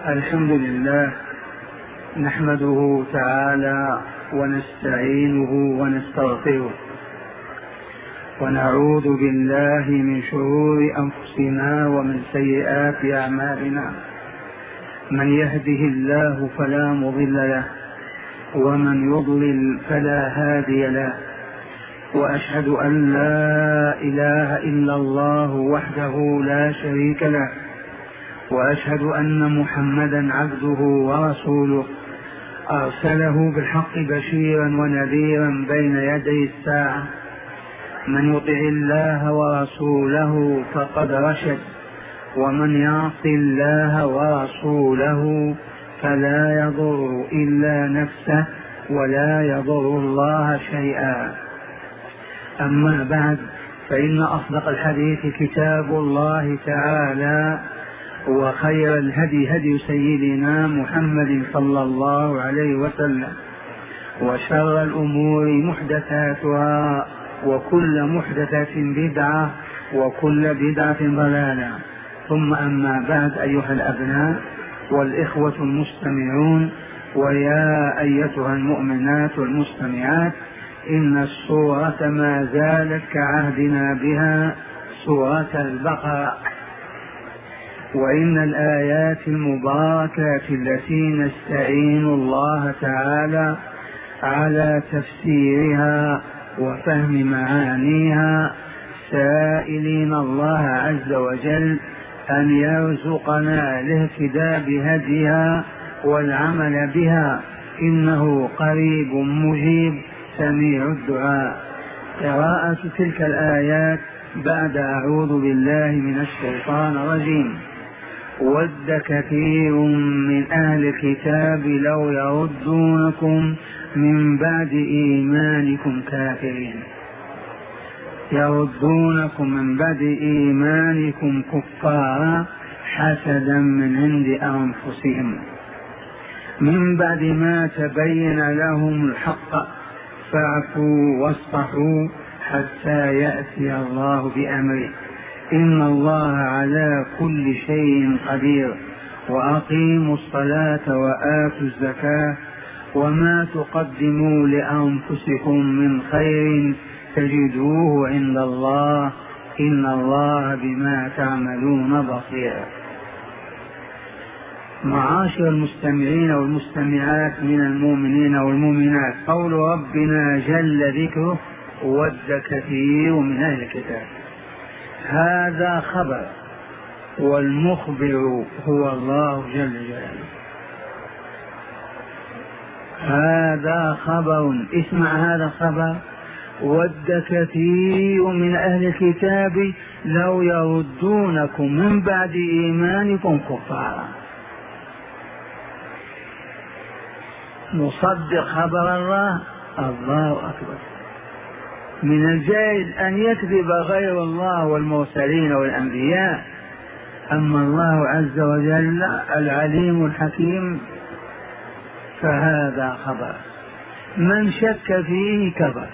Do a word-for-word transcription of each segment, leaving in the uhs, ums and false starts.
الحمد لله نحمده تعالى ونستعينه ونستغفره ونعوذ بالله من شرور أنفسنا ومن سيئات أعمالنا. من يهده الله فلا مضل له ومن يضلل فلا هادي له، وأشهد أن لا إله إلا الله وحده لا شريك له، وأشهد أن محمدا عبده ورسوله أرسله بالحق بشيرا ونذيرا بين يدي الساعة. من يطع الله ورسوله فقد رشد، ومن يعص الله ورسوله فلا يضر إلا نفسه ولا يضر الله شيئا. أما بعد، فإن أصدق الحديث كتاب الله تعالى، وخير الهدي هدي سيدنا محمد صلى الله عليه وسلم، وشر الأمور محدثاتها، وكل محدثة بدعة، وكل بدعة ضلالة. ثم أما بعد، أيها الأبناء والإخوة المستمعون، ويا أيتها المؤمنات والمستمعات، إن السورة ما زالت كعهدنا بها، سورة البقرة، وإن الآيات المباركات التي نستعين الله تعالى على تفسيرها وفهم معانيها، سائلين الله عز وجل أن يرزقنا الاهتداء بهديها والعمل بها، إنه قريب مجيب سميع الدعاء. قراءة تلك الآيات بعد أعوذ بالله من الشيطان الرجيم. ود كثير من أهل الكتاب لو يردونكم من بعد إيمانكم كافرين، يردونكم من بعد إيمانكم كفارا حسدا من عند أنفسهم من بعد ما تبين لهم الحق، فاعفوا واصفحوا حتى يأتي الله بأمره، إن الله على كل شيء قدير. وأقيموا الصلاة وآتوا الزكاة، وما تقدموا لأنفسكم من خير تجدوه عند الله، إن الله بما تعملون بصير. معاشر المستمعين والمستمعات من المؤمنين والمؤمنات، قول ربنا جل ذكره: ود كثير من أهل الكتاب. هذا خبر، والمخبر هو الله جل جلاله. هذا خبر، اسمع هذا الخبر: ود كثير من أهل الكتاب لو يردونكم من بعد إيمانكم كفارا. نصدق خبر الله، الله أكبر. من الجائز أن يكذب غير الله والمرسلين والأنبياء، أما الله عز وجل العليم الحكيم فهذا خبر، من شك فيه كفر.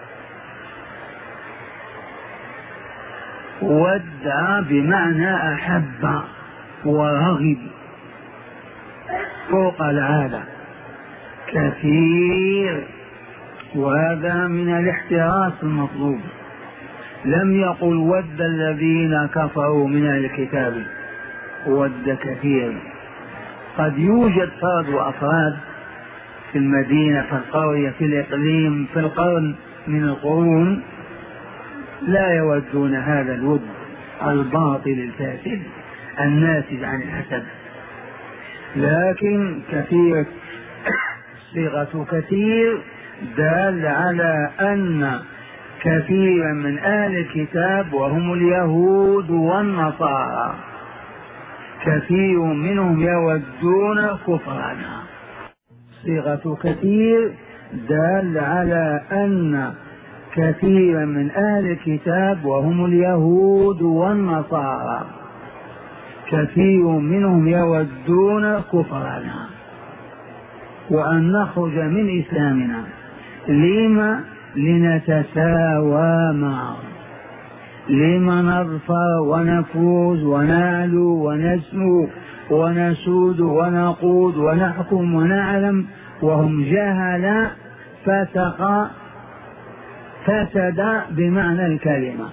ودع بمعنى أحب ورغب فوق العادة، كثير، وهذا من الاحتراس المطلوب. لم يقل ود الذين كفروا من الكتاب، ود كثير. قد يوجد فرد وأفراد في المدينة، في القرية، في الإقليم، في القرن من القرون لا يودون هذا الود الباطل الفاسد الناتج عن الحسد، لكن كثير، صيغة كثير دال على أن كثيرا من أهل الكتاب وهم اليهود والنصارى كثير منهم يودون كفرنا. صيغة كثير دال على أن كثيرا من أهل الكتاب وهم اليهود والنصارى كثير منهم يودون كفرنا وأن نخرج من إسلامنا. لما؟ لنتساوى معهم. لما نظفر ونفوز ونعلو ونسمو ونسود ونقود ونحكم ونعلم وهم جهل فسق فسد بمعنى الكلمة،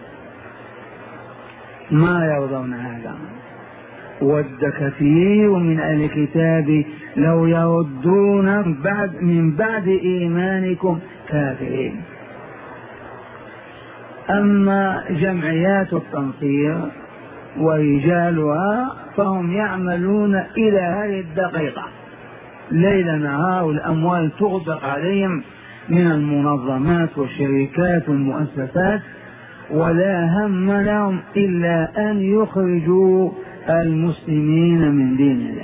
ما يرضون هذا. ود كثير من أهل الكتاب لو يردون بعد من بعد إيمانكم كافرين. أما جمعيات التنصير ورجالها فهم يعملون إلى هذه الدقيقة ليل نهار، والأموال تغدق عليهم من المنظمات والشركات والمؤسسات، ولا هم لهم إلا أن يخرجوا المسلمين من دين الله.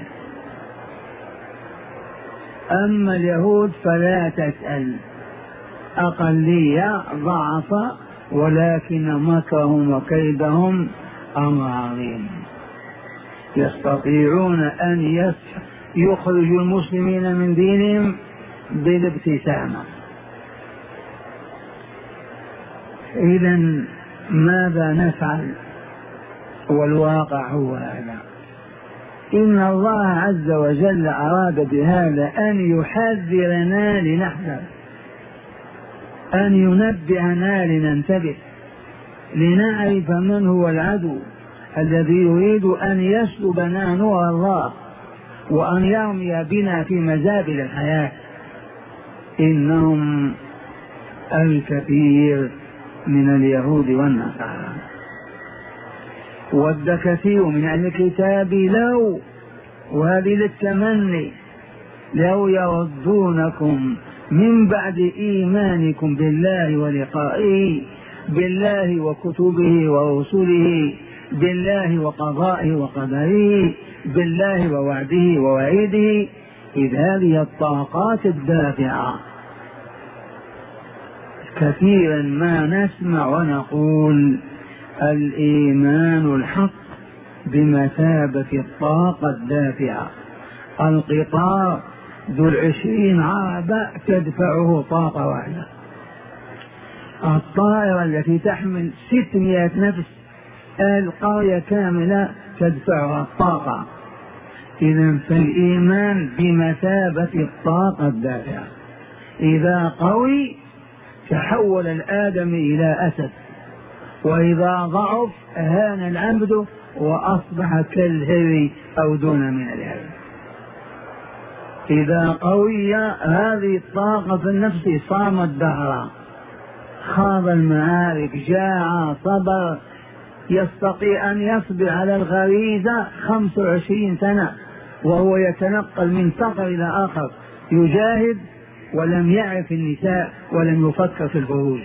أما اليهود فلا تسأل، أقلية ضعف، ولكن مكرهم وكيدهم أمر عظيم. يستطيعون أن يخرجوا المسلمين من دينهم بالابتسامة. إذن ماذا نفعل؟ والواقع هو هذا. إن الله عز وجل أراد بهذا أن يحذرنا لنحذر، أن ينبهنا لننتبه، لنعرف من هو العدو الذي يريد أن يسلبنا نور الله وأن يرمي بنا في مزابل الحياة. إنهم الكثير من اليهود والنصارى. ود كثير من أهل الكتاب لو، وهذه للتمني، لو يردونكم من بعد إيمانكم بالله ولقائه، بالله وكتبه ورسله، بالله وقضائه وقدره، بالله ووعده ووعيده، إذ هذه الطاقات الدافعة كثيرا ما نسمع ونقول الإيمان الحق بمثابة الطاقة الدافعة. القطار ذو العشرين عربة تدفعه طاقة واحدة، الطائرة التي تحمل ستمائة نفس القرية كاملة تدفعها الطاقة. إذن فالإيمان بمثابة الطاقة الدافعة، إذا قوي تحول الآدمي إلى أسد، وإذا ضعف هان العبد وأصبح كالهري أو دون من الهري. إذا قوي هذه الطاقة في النفس صام الدهر، خاض المعارك، جاع، صبر، يستطيع أن يصبر على الغريزة خمس وعشرين سنة وهو يتنقل من سفر إلى آخر، يجاهد ولم يعرف النساء ولم يفكر في الخروج.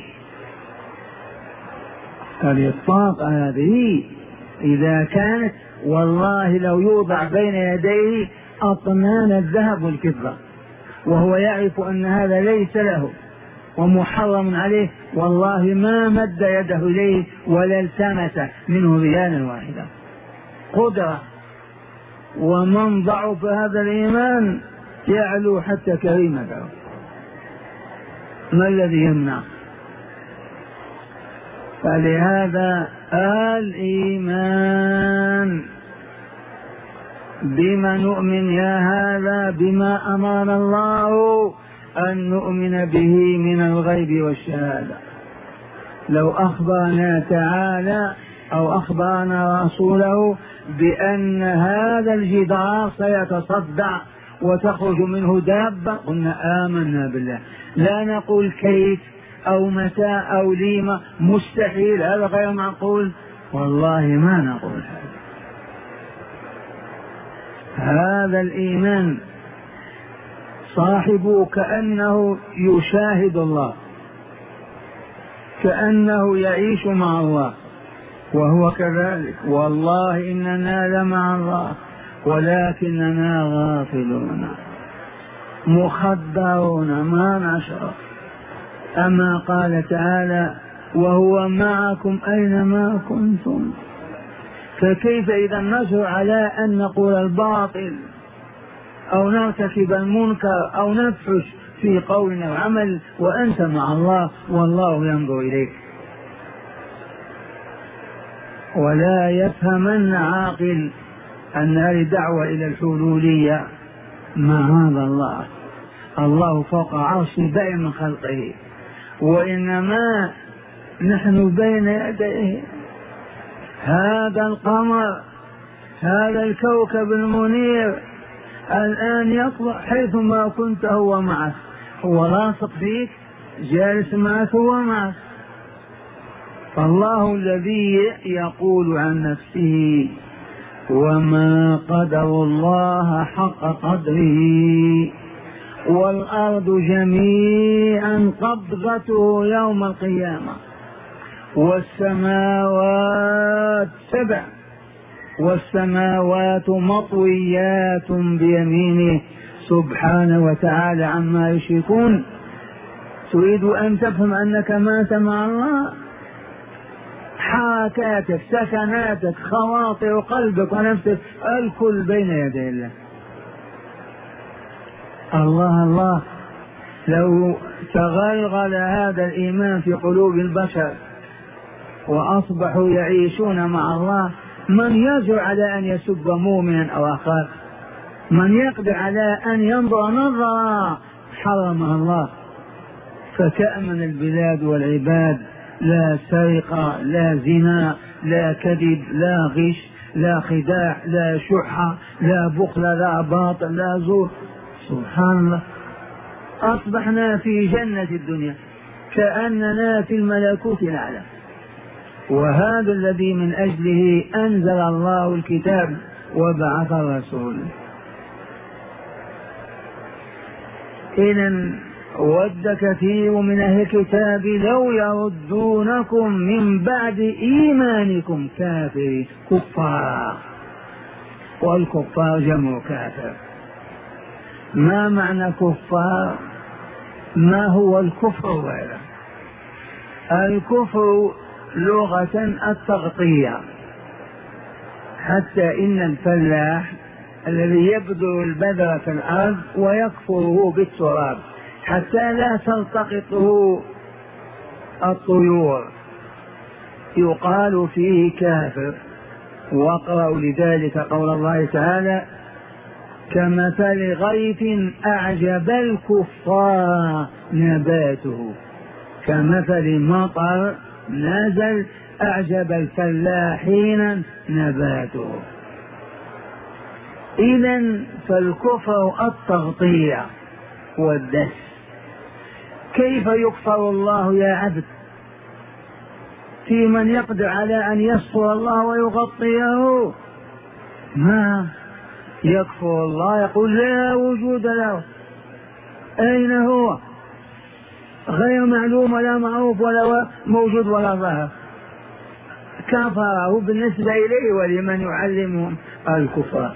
هذه الطاقة هذه إذا كانت، والله لو يوضع بين يديه أطنان الذهب والفضة وهو يعرف أن هذا ليس له ومحرم عليه، والله ما مد يده إليه ولا التمس منه ريالا واحدا. قدرة. ومن ضعف هذا الإيمان يعلو حتى كريمته، ما الذي يمنع؟ فلهذا الإيمان بما نؤمن يا هذا بما أمرنا الله أن نؤمن به من الغيب والشهادة. لو أخبرنا تعالى أو أخبرنا رسوله بأن هذا الجدار سيتصدع وتخرج منه دابة قلنا آمنا بالله، لا نقول كيف أو متى أو لما، مستحيل، هذا غير معقول، والله ما نقول هذا. هذا الإيمان صاحبه كأنه يشاهد الله، كأنه يعيش مع الله، وهو كذلك. والله إننا لمع الله ولكننا غافلون مخدرون ما نشعر. أما قال تعالى وهو معكم أينما كنتم، فكيف إذا نشعر على أن نقول الباطل أو نرتكب المنكر أو نفحش في قولنا وعمل وأنت مع الله والله ينظر إليك؟ ولا يفهمن عاقل أن هذه دعوة إلى الحلولية. معاذ الله، الله فوق عرشه بين من خلقه، وإنما نحن بين يديه. هذا القمر، هذا الكوكب المنير الآن يطلع حيثما كنت هو معك، هو لاصق فيك، جالس معك، هو معك. فالله الذي يقول عن نفسه وما قدر الله حق قدره والأرض جميعا قبضته يوم القيامة والسماوات سبع والسماوات مطويات بيمينه سبحانه وتعالى عما يشركون. تريد أن تفهم أنك مات مع الله؟ حركاتك، سكناتك، خواطر قلبك ونفسك، الكل بين يدي الله. الله الله لو تغلغل هذا الإيمان في قلوب البشر وأصبحوا يعيشون مع الله، من يجرؤ على أن يسب مؤمنا أو أخاه؟ من يقدر على أن ينظر نظرة حرمها الله؟ فتأمن البلاد والعباد، لا سرقة، لا زنا، لا كذب، لا غش، لا خداع، لا شحة، لا بخل، لا باطل، لا زور. سبحان الله، أصبحنا في جنة الدنيا كأننا في الملكوت الأعلى. وهذا الذي من أجله أنزل الله الكتاب وبعث الرسول. إذن ود كثير من أهل الكتاب لو يردونكم من بعد إيمانكم كافرين، كفار، والكفار جمع كافر. ما معنى كفار؟ ما هو الكفر غيره؟ الكفر لغة التغطية، حتى إن الفلاح الذي يبذر البذر في الأرض ويكفره بالتراب حتى لا تلتقطه الطيور يقال فيه كافر. واقرأوا لذلك قول الله تعالى كمثل غيث أعجب الكفار نباته، كمثل مطر نزل أعجب الفلاحين نباته. إذن فالكفر التغطية والدس. كيف يكفر الله يا عبد في من يقدر على أن يستر الله ويغطيه؟ ما يكفر الله، يقول لا وجود له، أين هو؟ غير معلوم ولا معروف ولا موجود ولا ظهر. كفره بالنسبة إليه ولمن يعلمهم الكفر.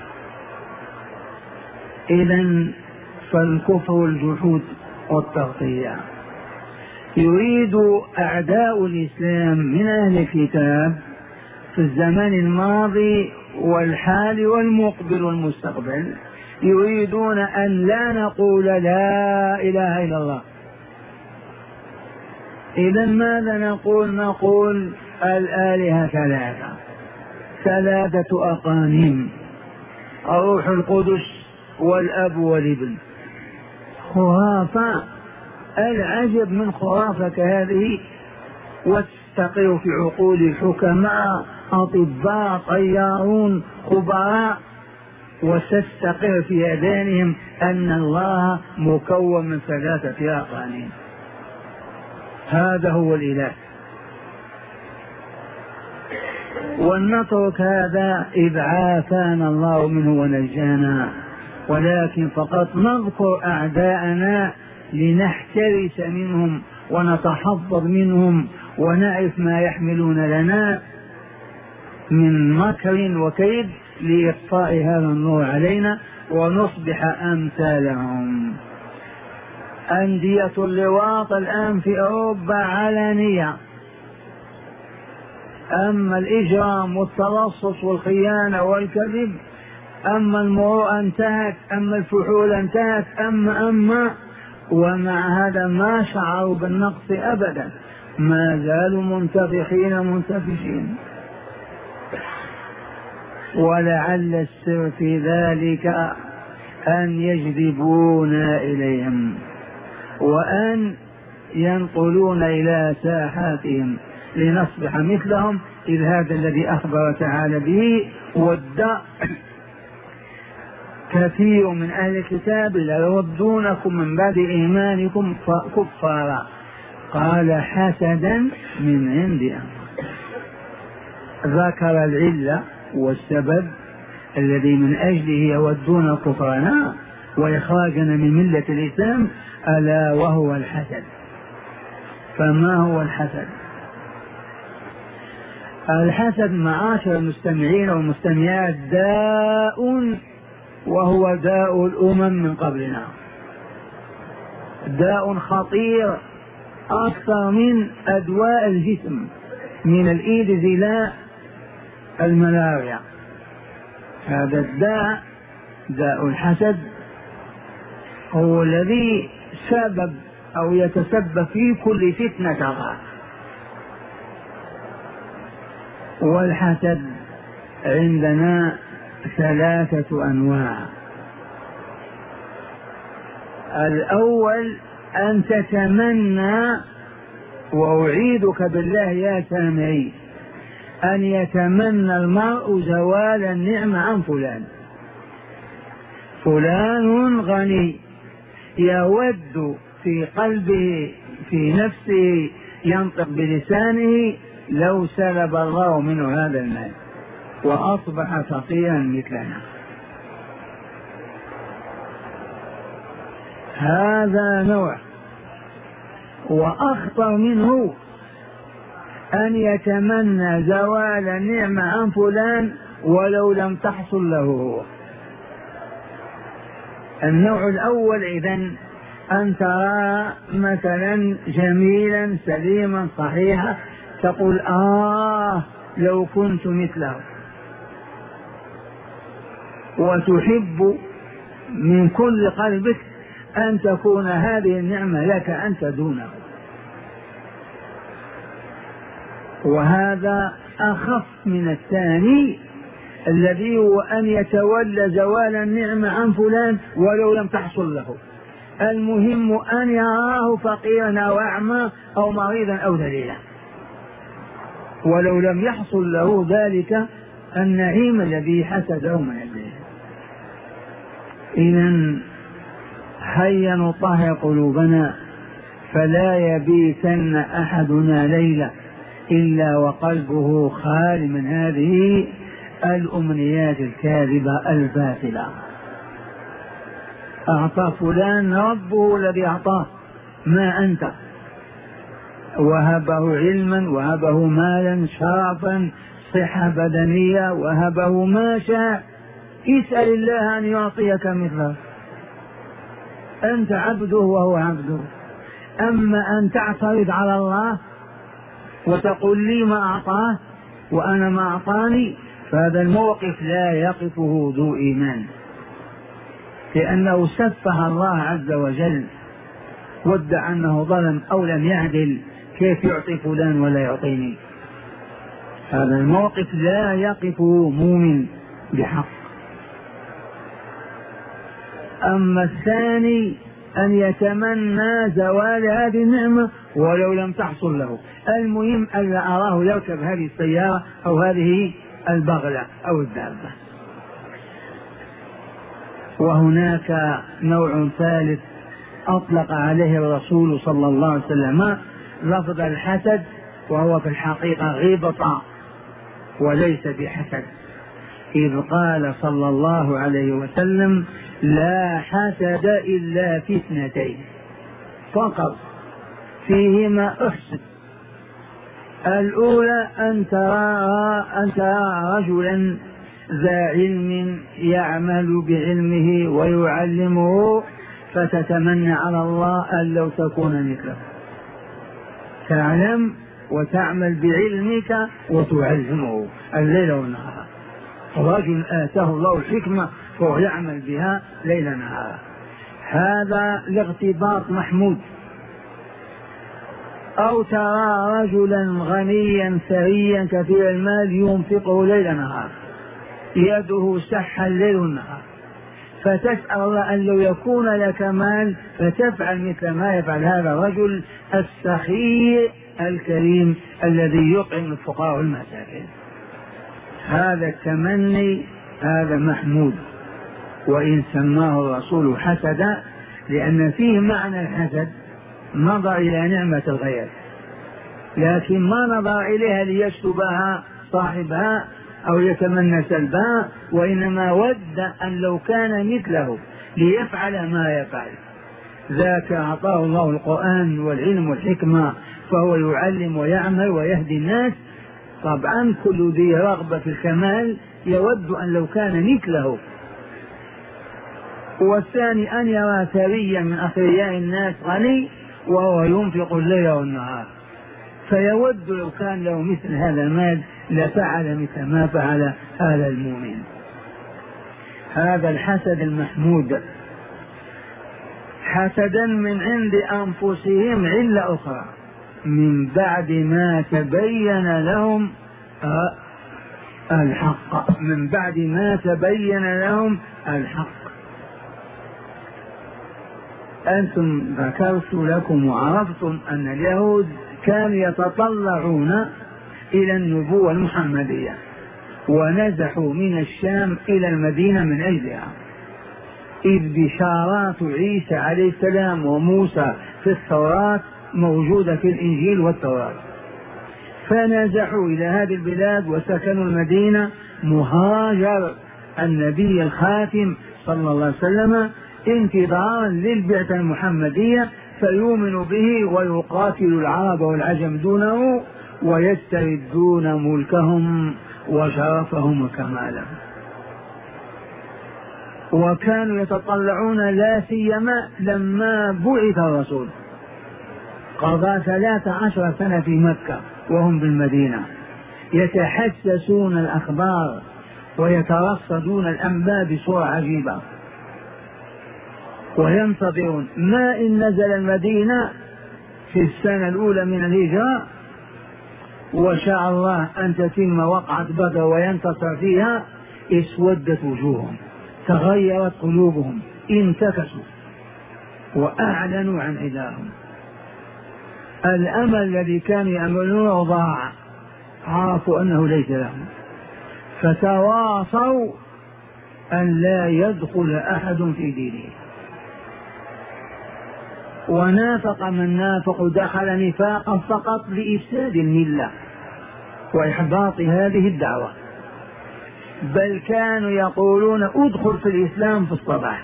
إذن فالكفر الجحود والتغطية. يريد أعداء الإسلام من أهل الكتاب في الزمن الماضي والحال والمقبل والمستقبل، يريدون أن لا نقول لا إله إلا الله. إذا ماذا نقول؟ نقول الآلهة ثلاثة، ثلاثة أقانيم، الروح القدس والأب والابن. خرافة، العجب من خرافة هذه، وتستقر في عقول الحكماء أطباء طيارون خبراء، وتستقر في أذهانهم أن الله مكون من ثلاثة أقانيم. هذا هو الإله. ولنترك هذا إذ عافانا الله منه ونجانا، ولكن فقط نذكر أعداءنا لنحترس منهم ونتحضر منهم ونعرف ما يحملون لنا من مكر وكيد لإطفاء هذا النور علينا ونصبح أمثالهم. أندية اللواط الآن في أوروبا علانية، أما الإجرام والتلصص والخيانة والكذب، أما المروءة انتهت، أما الفحول انتهت، أما أما ومع هذا ما شعروا بالنقص أبدا، ما زالوا منتفخين منتفشين. ولعل السر في ذلك أن يجذبونا إليهم وأن ينقلون إلى ساحاتهم لنصبح مثلهم، إذ هذا الذي أخبر تعالى به. ود كثير من أهل الكتاب ليردونكم من بعد إيمانكم كفارا، قال حسدا من عند أنفسهم. ذكر العلة والسبب الذي من أجله يودون كفرنا وإخراجنا من ملة الإسلام، ألا وهو الحسد. فما هو الحسد؟ الحسد معاشر المستمعين والمستمعات داء، وهو داء الأمم من قبلنا، داء خطير أكثر من أدواء الجسم، من الإيدز إلى الملاريا. هذا الداء داء الحسد هو الذي سبب أو يتسبب في كل فتنة ترى. والحسد عندنا ثلاثة أنواع. الأول أن تتمنى، وأعيدك بالله يا سامعي، أن يتمنى المرء زوال النعمة عن فلان. فلان غني، يود في قلبه في نفسه ينطق بلسانه لو سلب الله منه هذا المال وأصبح فقيرا مثلنا. هذا نوع. وأخطر منه أن يتمنى زوال النعمة عن فلان ولو لم تحصل له. النوع الأول إذن أن ترى مثلا جميلا سليما صحيحا تقول آه لو كنت مثله، وتحب من كل قلبك أن تكون هذه النعمة لك أنت دونه. وهذا أخف من الثاني الذي هو أن يتولى زوال النعمة عن فلان ولو لم تحصل له. المهم أن يراه فقيرا أو أعمى أو مريضا أو ذليلا ولو لم يحصل له ذلك النعيم الذي حسده من أجله. إذن هيا نطهر قلوبنا، فلا يبيتن أحدنا ليلة إلا وقلبه خال من هذه الأمنيات الكاذبة الباطلة. أعطى فلان ربه الذي أعطاه، ما أنت، وهبه علما وهبه مالا شرفا صحة بدنية وهبه ما شاء، اسأل الله أن يعطيك مثله. أنت عبده وهو عبده. أما أن تعترض على الله وتقول لي ما أعطاه وأنا ما أعطاني، فهذا الموقف لا يقفه ذو إيمان، لأنه سفه الله عز وجل وادعى أنه ظلم أو لم يعدل. كيف يعطي فلان ولا يعطيني؟ هذا الموقف لا يقفه مؤمن بحق. أما الثاني أن يتمنى زوال هذه النعمة ولو لم تحصل له، المهم ألا أراه يركب هذه السيارة أو هذه البغلة أو الدابة. وهناك نوع ثالث أطلق عليه الرسول صلى الله عليه وسلم لفظ الحسد، وهو في الحقيقة غيبة وليس بحسد، إذ قال صلى الله عليه وسلم لا حسد إلا في اثنتين فقط فيهما أحسد. الأولى أن ترى أن ترى رجلا ذا علم يعمل بعلمه ويعلمه فتتمنى على الله أن لو تكون مثله، تعلم وتعمل بعلمك وتعلمه الليل والنهار. رجل آتاه الله الحكمة فهو يعمل بها ليل نهار، هذا الاغتباط محمود. أو ترى رجلا غنيا ثريا كثير المال ينفقه ليل نهار، يده سحا ليل ونهار، فتسأل الله أن لو يكون لك مال فتفعل مثل ما يفعل هذا الرجل السخي الكريم الذي يطعم الفقراء والمساكين. هذا التمني هذا محمود، وإن سماه الرسول حسدا لأن فيه معنى الحسد، نظر إلى نعمة الغير لكن ما نظر إليها ليسلبها صاحبها أو يتمنى سلبها، وإنما ود أن لو كان مثله ليفعل ما يفعل. ذاك أعطاه الله القرآن والعلم والحكمة فهو يعلم ويعمل ويهدي الناس. طبعا كل ذي رغبة في الكمال يود أن لو كان مثله. والثاني أن يرى ثريا من أثرياء الناس غني وهو ينفق الليل والنهار، فيود لو كان له مثل هذا المال لفعل مثل ما فعل هذا المؤمن. هذا الحسد المحمود. حسدا من عند أنفسهم علة أخرى، من بعد ما تبين لهم الحق، من بعد ما تبين لهم الحق. أنتم ذكرت لكم وعرفتم أن اليهود كانوا يتطلعون إلى النبوة المحمدية ونزحوا من الشام إلى المدينة من أجلها، إذ بشارات عيسى عليه السلام وموسى في التوراة موجودة في الإنجيل والتوراة، فنزحوا إلى هذه البلاد وسكنوا المدينة مهاجر النبي الخاتم صلى الله عليه وسلم انتظارا للبعثة المحمدية فيؤمن به ويقاتل العرب والعجم دونه ويستردون ملكهم وشرفهم وكمالهم. وكانوا يتطلعون لا سيما لما بعث الرسول، قضى ثلاث عشر سنة في مكة وهم بالمدينة يتحسسون الأخبار ويترصدون الأنباء بصورة عجيبة، وينتظرون ما إن نزل المدينة في السنة الأولى من الهجرة وشاء الله أن تتم وقعة بدر وينتصر فيها، اسودت وجوههم، تغيرت قلوبهم، انتكسوا وأعلنوا عن عداهم. الأمل الذي كانوا يأملونه ضاع، عرفوا أنه ليس لهم، فتواصوا أن لا يدخل أحد في دينه. ونافق من نافق دخل نفاقا فقط لإفساد الملة وإحباط هذه الدعوة، بل كانوا يقولون ادخل في الإسلام في الصباح.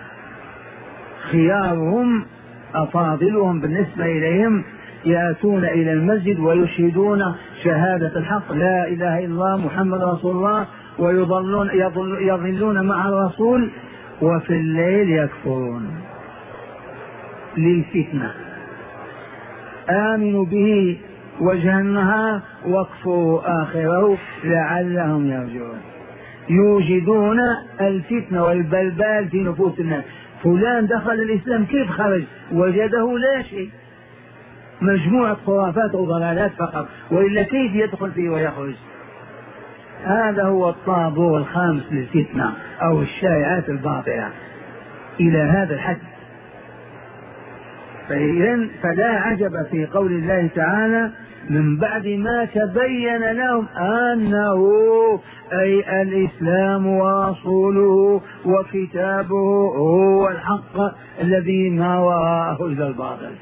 خيارهم أفاضلهم بالنسبة إليهم يأتون إلى المسجد ويشهدون شهادة الحق لا إله إلا الله محمد رسول الله، ويظلون يظلون مع الرسول، وفي الليل يكفرون للفتنة. آمنوا به وجه النهار واكفروا آخره لعلهم يرجعون. يوجدون الفتنة والبلبال في نفوس الناس. فلان دخل الإسلام كيف خرج؟ وجده لا شيء، مجموعة خرافات وضلالات فقط، وإلا كيف يدخل فيه ويخرج؟ هذا هو الطابور الخامس للفتنة أو الشائعات الباطلة إلى هذا الحد. فإذن فلا عجب في قول الله تعالى من بعد ما تبين لهم أنه أي الإسلام ورسوله وكتابه هو الحق الذي ما وراءه إلا الباطل.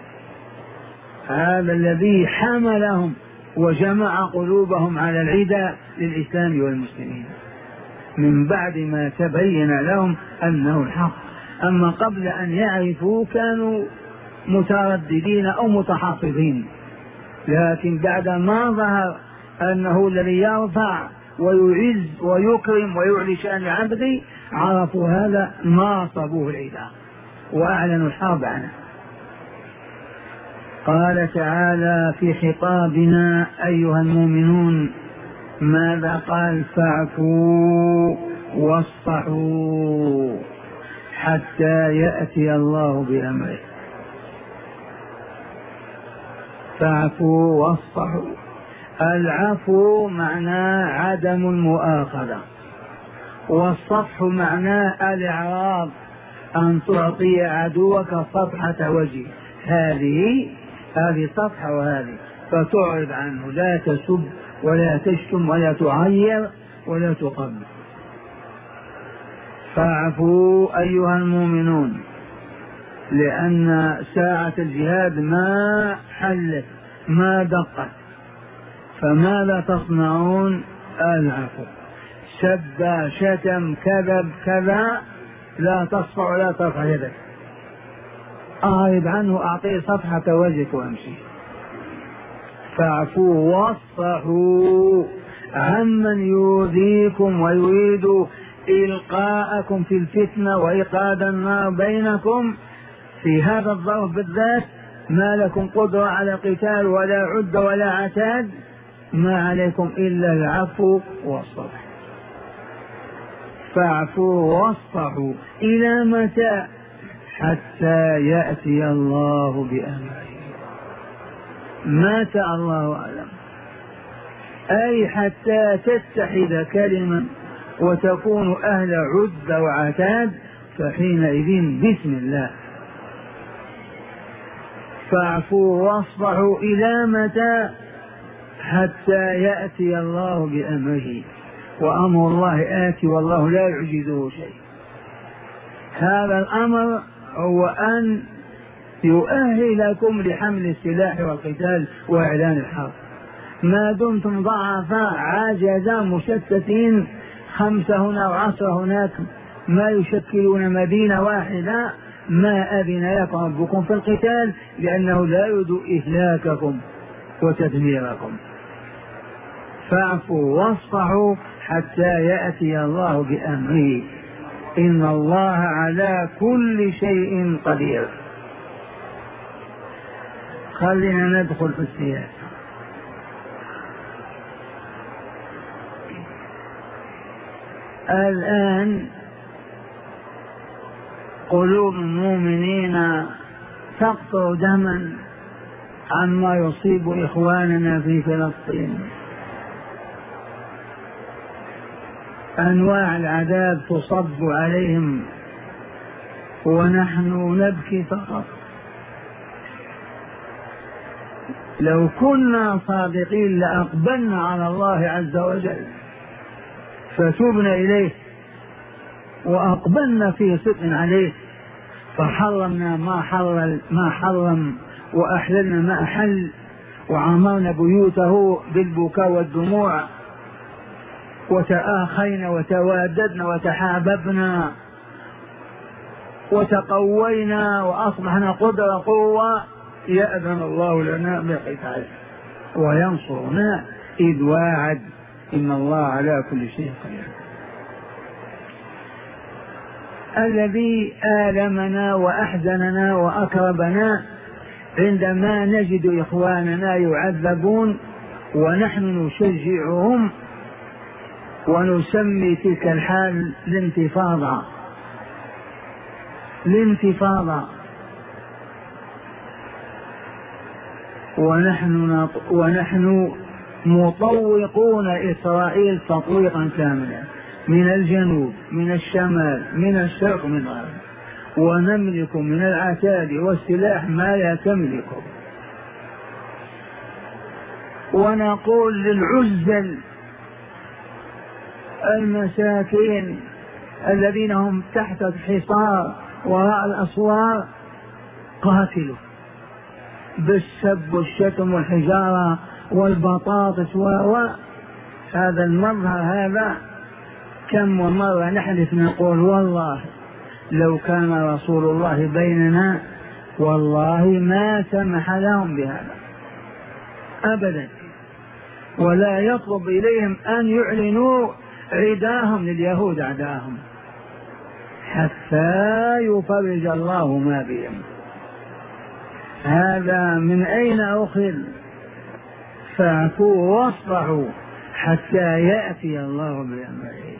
هذا الذي حملهم وجمع قلوبهم على العداء للإسلام والمسلمين، من بعد ما تبين لهم أنه الحق. أما قبل أن يعرفوا كانوا مترددين أو متحفظين، لكن بعد ما ظهر أنه الذي يرفع ويعز ويكرم ويعلي شأن عبده عرفوا هذا ناصبوه العداء وأعلنوا الحرب عنه. قال تعالى في خطابنا أيها المؤمنون ماذا قال؟ فاعفوا واصفحوا حتى يأتي الله بأمره. فاعفوا واصفحوا. العفو معناه عدم المؤاخذة والصفح معناه الإعراض، أن تعطي عدوك صفحة وجه، هذه هذه صفحة وهذه، فتعرض عنه، لا تسب ولا تشتم ولا تعير ولا تقبل. فاعفوا أيها المؤمنون، لأن ساعة الجهاد ما حلت ما دقت، فماذا تصنعون؟ العفو. سب شتم كذب كذا، لا تصفع ولا ترفع يدك، أعرض عنه، أعطيه صفحة وجهك وامشي. فاعفوا واصفحوا عمن يؤذيكم ويريد إلقاءكم في الفتنة وإيقاد النار بينكم. في هذا الظرف بالذات ما لكم قدرة على قتال ولا عد ولا عتاد، ما عليكم إلا العفو والصفح. فاعفوا واصفحوا إلى متى؟ حتى يأتي الله بأمره. متى؟ الله أعلم. أي حتى تتحد كلمة وتكون أهل عد وعتاد، فحينئذ بسم الله. فاعفوا واصفحوا إلى متى؟ حتى يأتي الله بأمره، وأمر الله آتي والله لا يعجزه شيء. هذا الأمر هو أن يؤهلكم لحمل السلاح والقتال وإعلان الحرب. ما دمتم ضعفاء عاجزا مشتتين، خمسة هنا وعشرة هناك، ما يشكلون مدينة واحدة، ما أذن لكم ربكم في القتال، لأنه لا يريد إهلاككم وتدميركم. فاعفوا واصفحوا حتى يأتي الله بأمره، إن الله على كل شيء قدير. خلينا ندخل في السياسة. الآن قلوب المؤمنين تقطر دما عما يصيب إخواننا في فلسطين. أنواع العذاب تصب عليهم ونحن نبكي فقط. لو كنا صادقين لأقبلنا على الله عز وجل فتوبنا إليه وأقبلنا في صدق عليه، فحرمنا ما حرم ما حرم وأحللنا ما أحل، وعمرنا بيوته بالبكاء والدموع، وتآخينا وتواددنا وتحاببنا وتقوينا وأصبحنا قدرة قوة، يأذن الله لنا بقتال وينصرنا إذ واعد إن الله على كل شيء قدير. الذي آلمنا وأحزننا وأكربنا عندما نجد إخواننا يعذبون ونحن نشجعهم ونسمي تلك الحال الانتفاضة. الانتفاضة ونحن ونحن مطوقون إسرائيل تطويقا كاملا، من الجنوب من الشمال من الشرق من الغرب، ونملك من العتاد والسلاح ما لا تملكه. ونقول للعزل المساكين الذين هم تحت الحصار وراء الأسوار قاتلوا بالسب والشتم والحجارة والبطاطس و هذا المظهر. هذا كم ومرة نحلف نقول والله لو كان رسول الله بيننا والله ما سمح لهم بهذا أبدا، ولا يطلب إليهم أن يعلنوا عداهم لليهود أعداهم حتى يفرج الله ما بهم. هذا من أين أخذ؟ فاعفوا واصفحوا حتى يأتي الله بأمره.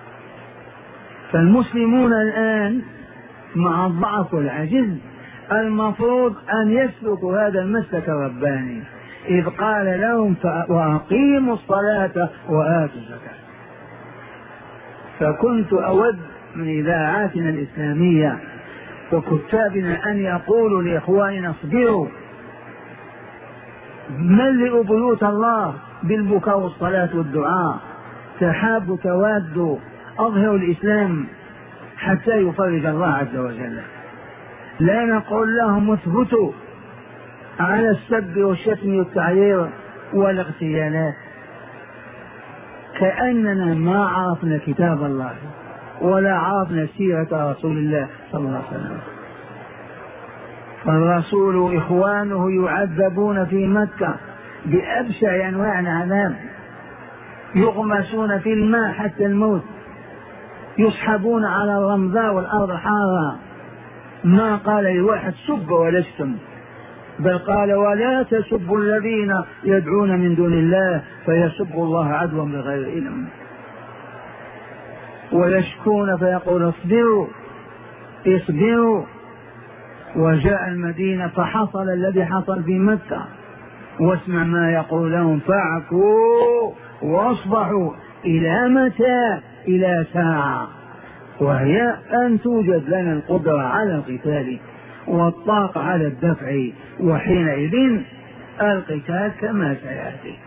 فالمسلمون الآن مع الضعف والعجز المفروض أن يسلكوا هذا المسلك الرباني، إذ قال لهم وأقيموا الصلاة وآتوا الزكاة. فكنت أود من إذاعاتنا الإسلامية وكتابنا أن يقولوا لإخواننا اصبروا، ملئوا بيوت الله بالبكاء والصلاة والدعاء، تحابوا توادوا، أظهروا الإسلام حتى يفرج الله عز وجل. لا نقول لهم اثبتوا على السب والشتم والتعيير والاغتيالات، كأننا ما عرفنا كتاب الله ولا عرفنا سيرة رسول الله صلى الله عليه وسلم. فالرسول إخوانه يعذبون في مكة بأبشع أنواع العذاب، يغمسون في الماء حتى الموت، يسحبون على الرمضاء والأرض حارة. ما قال لواحد سب ولا اشتم، بل قال ولا تسبوا الذين يدعون من دون الله فيسبوا الله عدوا بغير علم، ويشكون فيقول اصبروا اصبروا. وجاء المدينة فحصل الذي حصل في مكة، واسمع ما يقول لهم فاعفوا واصبحوا. إلى متى؟ إلى ساعة، وهي أن توجد لنا القدرة على القتال والطاقة على الدفع، وحينئذ القتال كما سيأتي.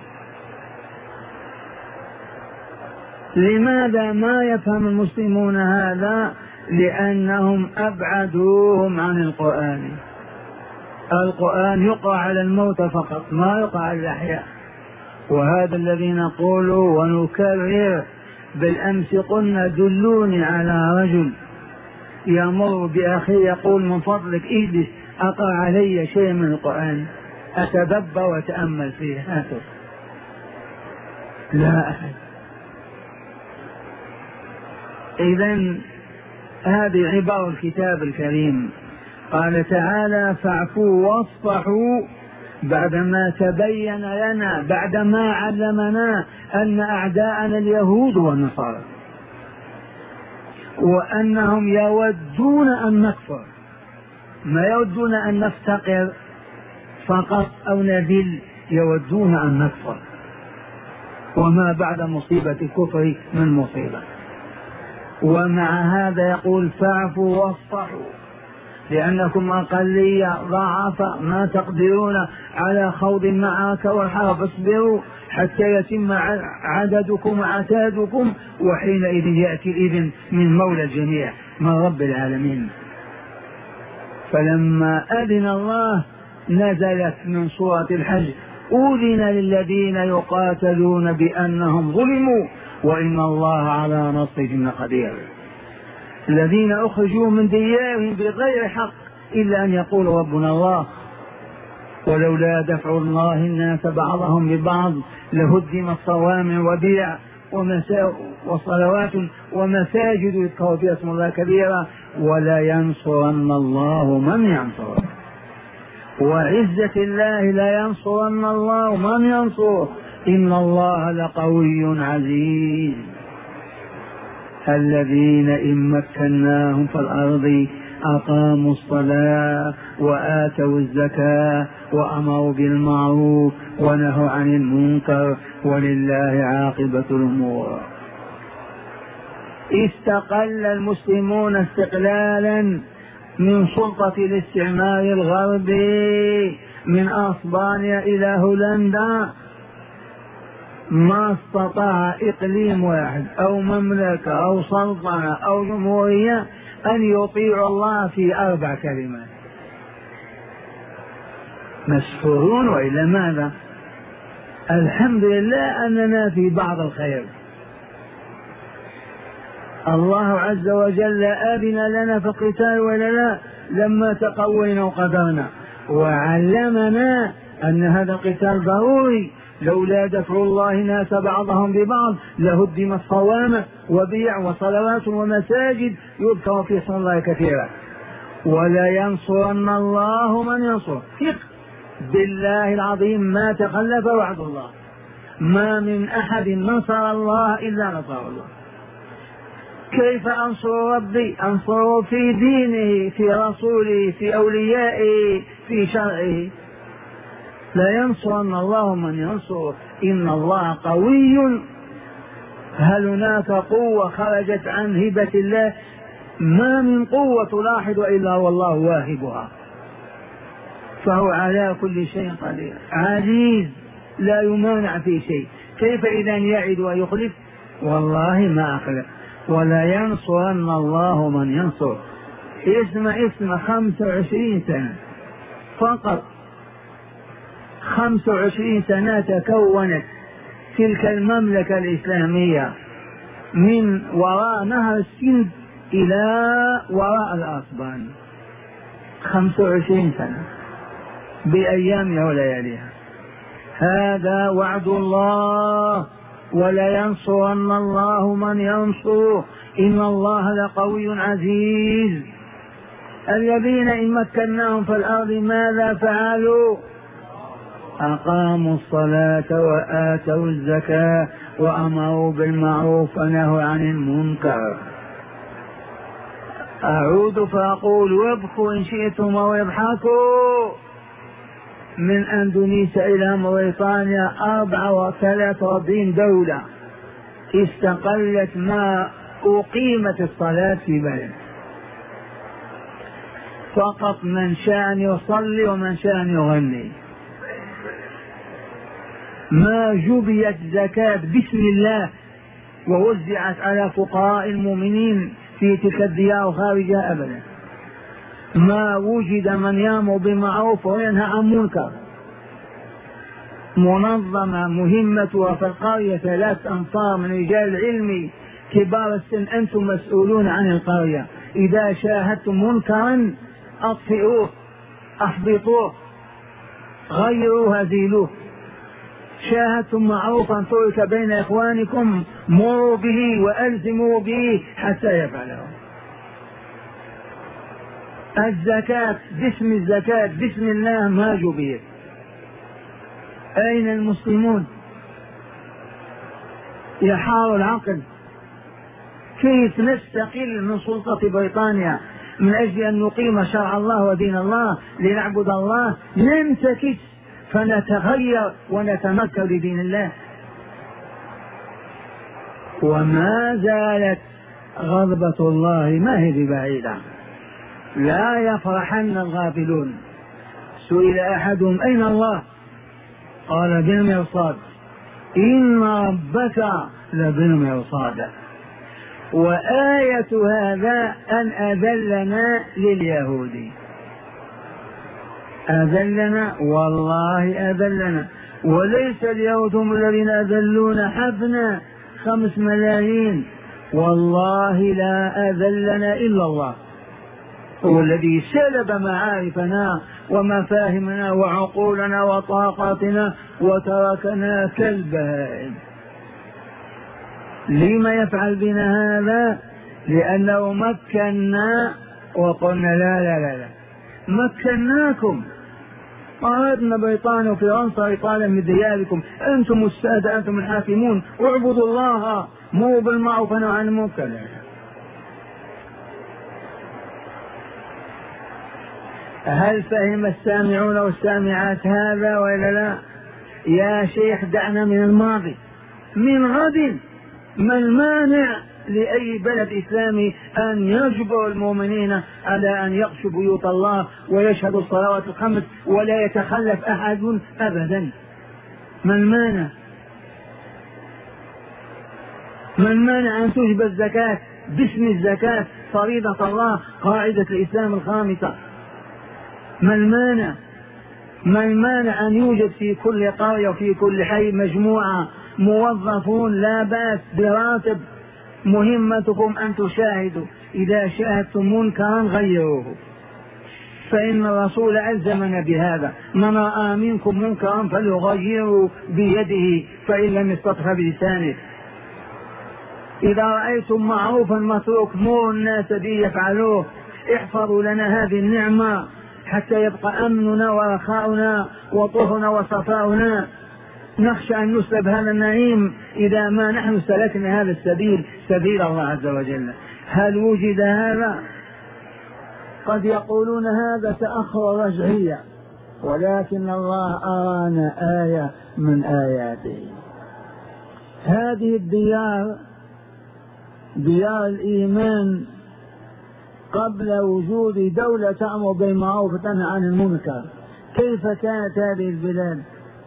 لماذا ما يفهم المسلمون هذا؟ لأنهم أبعدوهم عن القرآن. القرآن يقرأ على الموت فقط، ما يقرأ على الأحياء. وهذا الذي نقول ونكرر. بالأمس قلنا دلوني على رجل يمر بأخي يقول من فضلك اجلس أقرأ علي شيء من القرآن أتدبر وأتأمل فيه. هاته لا أحد. إذن هذه عبارة الكتاب الكريم. قال تعالى فاعفوا واصفحوا بعدما تبين لنا، بعدما علمنا أن أعداءنا اليهود والنصارى وأنهم يودون أن نكفر، ما يودون أن نفتقر فقط أو نذل، يودون أن نكفر. وما بعد مصيبة الكفر من مصيبة. ومع هذا يقول فاعفوا واصفحوا لأنكم أقلية ضعفاء ما تقدرون على خوض المعركة والحرب، اصبروا حتى يتم عددكم وعتادكم، وحينئذ يأتي الإذن من مولى الجميع من رب العالمين. فلما أذن الله نزلت من سورة الحج أذن للذين يقاتلون بأنهم ظلموا وإن الله على نصرهم لقدير. الذين أخرجوا من ديارهم بغير حق إلا أن يقولوا ربنا الله، ولولا دفع الله الناس بعضهم ببعض لهدمت صوامع وبيع وصلوات ومساجد يذكر فيها اسم الله كبيرا ولا ينصرن الله من ينصره. وعزة الله لا ينصرن الله من ينصره إن الله لقوي عزيز. الذين إن مكناهم في الأرض أقاموا الصلاة وآتوا الزكاة وأمروا بالمعروف ونهوا عن المنكر ولله عاقبة الأمور. استقل المسلمون استقلالا من سلطة الاستعمار الغربي من أسبانيا إلى هولندا. ما استطاع إقليم واحد أو مملكة أو سلطنة أو جمهورية أن يطيع الله في أربع كلمات. مسحورون وإلا ماذا؟ الحمد لله أننا في بعض الخير. الله عز وجل آذن لنا في القتال ولا لا لما تقوينا وقدرنا، وعلمنا أن هذا القتال ضروري. لولا دفع الله الناس بعضهم ببعض لهدمت صوامع وبيع وصلوات ومساجد يذكر في اسم الله كثيرا. ولا ينصرن الله من ينصر. بالله العظيم ما تخلف وعد الله. ما من أحد نصر الله إلا نصر الله. كيف أنصر ربي؟ أنصره في دينه في رسوله في أوليائه في شرعه. لا ينصرن الله من ينصر إن الله قوي هل هناك قوة خرجت عن هبة الله؟ ما من قوة تلاحظ إلا والله واهبها، فهو على كل شيء قدير، عزيز لا يمانع في شيء. كيف إذا يعد ويخلف؟ والله ما أخلف، ولا ينصرن الله من ينصر. اسم اسم خمس وعشرين سنة فقط، خمس وعشرين سنة تكونت تلك المملكة الإسلامية من وراء نهر السند إلى وراء الأصبان، خمس وعشرين سنة بأيامها ولياليها. هذا وعد الله، ولا ينصرن الله من ينصره، إن الله لقوي عزيز. الذين إن مكناهم في الأرض ماذا فعلوا؟ أقاموا الصلاة وآتوا الزكاة وأمروا بالمعروف ونهوا عن المنكر. أعود فأقول وابكوا إن شئتم واضحكوا. من أندونيسيا إلى موريتانيا أربعة وثلاثة وأربعين دولة استقلت ما أقيمت الصلاة في بلد، فقط من شاء يصلي ومن شاء يغني. ما جبيت زكاة بسم الله ووزعت على فقراء المؤمنين في تلك الديار خارجها أبدا. ما وجد من يأمر بالمعروف وينهى عن منكر. منظمة مهمتها في القرية ثلاث أنفار من رجال العلم كبار السن، أنتم مسؤولون عن القرية. إذا شاهدتم منكرا أطفئوه، أحبطوه، غيروه، هزيلوه. شاهدتم معروفا ترك بين إخوانكم مروا به وألزموا به حتى يفعله. الزكاة باسم الزكاة بسم الله ما جبيت. أين المسلمون؟ يحار العقل. كيف نستقل من سلطة بريطانيا من أجل أن نقيم شرع الله ودين الله لنعبد الله؟ ننتكس فنتغير ونتمكن لدين الله. وما زالت غضبة الله ما هي ببعيدة. لا يفرحن الغافلون. سئل أحدهم أين الله؟ قال بالمرصاد. إن ربك لبالمرصاد. وآية هذا أن أذلنا لليهود، أذلنا والله أذلنا. وليس اليهود هم الذين أذلون حبنا خمس ملايين، والله لا أذلنا إلا الله، هو الذي سلب معارفنا ومفاهمنا وعقولنا وطاقاتنا وتركنا كالبهائم. لما يفعل بنا هذا؟ لأنه مكنا وقلنا لا لا لا, لا. مكناكم، أردنا بريطانيا وفرنسا إيطاليا من دياركم، أنتم السادة، أنتم الحاكمون، اعبدوا الله، مو بالمعروف ونهوا عن المنكر. هل فهم السامعون والسامعات هذا ولا لا؟ يا شيخ دعنا من الماضي. من غد ما المانع لأي بلد إسلامي أن يجبر المؤمنين على أن يخشوا بيوت الله ويشهدوا الصلوات الخمس ولا يتخلف أحد أبدا؟ ما المانع؟ ما المانع أن تجب الزكاة باسم الزكاة فريضة الله قاعدة الإسلام الخامسة؟ ما المانع؟ ما المانع أن يوجد في كل قرية وفي كل حي مجموعة موظفون لا بأس براتب، مهمتكم أن تشاهدوا، إذا شاهدتم منكرا غيروه، فإن الرسول ألزمنا بهذا: من رأى منكم منكرا فليغيره بيده فإن لم يستطع بلسانه. إذا رأيتم معروفا متروك مروا الناس به يفعلوه. احفظوا لنا هذه النعمة حتى يبقى أمننا ورخاؤنا وطهرنا وصفاؤنا. نخشى أن نسلب هذا النعيم إذا ما نحن سلكنا هذا السبيل، سبيل الله عز وجل. هل وجد هذا؟ قد يقولون هذا تأخر رجعية، ولكن الله أرانا آية من آياته. هذه الديار ديار الإيمان قبل وجود دولة تأمر بالمعروف وتنهى عن المنكر، كيف كانت هذه البلاد؟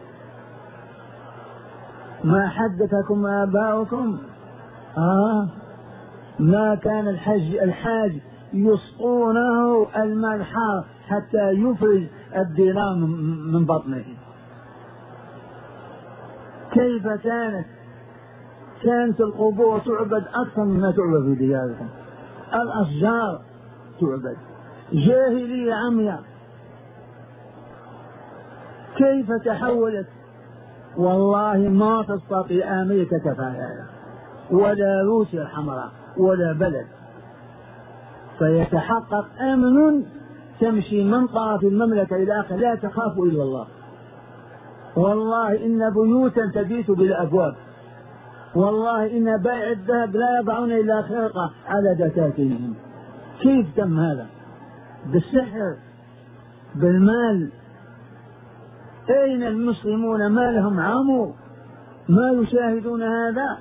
ما حدثكم آباؤكم؟ آه ما كان الحج الحاج يسقونه الماء الحار حتى يفرز الدينار من بطنه. كيف كانت؟ كانت القبور تعبد أكثر مما تعبد في دياركم، الأشجار تعبد، جاهلية عمياء. كيف تحولت؟ والله ما تستطيع أمريكا تفعل هذا، ولا روسيا الحمراء، ولا بلد. فيتحقق أمن، تمشي من طرف المملكة إلى آخر لا تخاف إلا الله. والله إن بيوتا تبيت بالأبواب، والله إن بائع الذهب لا يضعون إلا خرقة على دكاكينهم. كيف تم هذا؟ بالسحر، بالمال. أين المسلمون؟ ما لهم عمو؟ ما يشاهدون هذا؟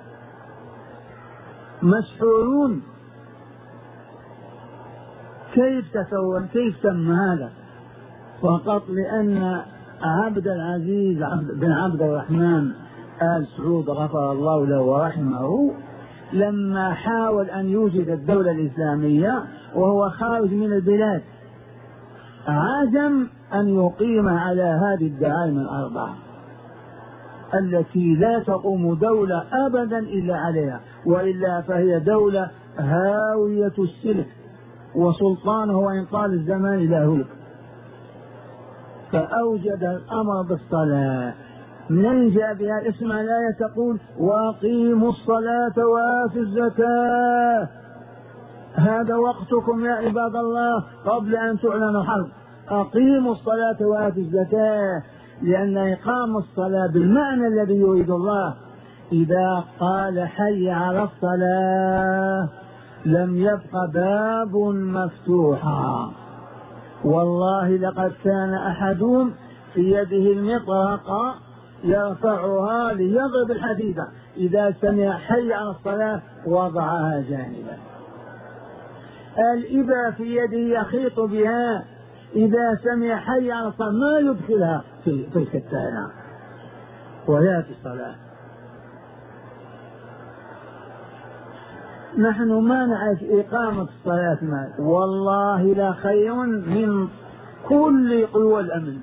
مسحورون. كيف تسوى؟ كيف تم هذا؟ فقط لأن عبد العزيز بن عبد الرحمن آل سعود غفر الله له ورحمه لما حاول أن يوجد الدولة الإسلامية وهو خارج من البلاد عزم أن يقيم على هذه الدعائم الأربعة التي لا تقوم دولة أبدا إلا عليها، وإلا فهي دولة هاوية السلك، وسلطانه وإن طال الزمان لا هلك. فأوجد الأمر بالصلاة. من جاء بها؟ اسمع الآية تقول وأقيموا الصلاة وآتوا الزكاة. هذا وقتكم يا عباد الله قبل أن تعلن حرب. أقيموا الصلاة وآتوا الزكاة، لأن إقام الصلاة بالمعنى الذي يريد الله إذا قال حي على الصلاة لم يبق باب مفتوحا. والله لقد كان أحدهم في يده المطرقة يرفعها ليضرب الحديدة، إذا سمع حي على الصلاة وضعها جانبا. الإبرة في يده يخيط بها، إذا سمع حي على الصلاة ما يدخلها في الكتانة ويأتي الصلاة. نحن ما نعرف إقامة الصلاة ما. والله لا خير من كل قوى الأمن.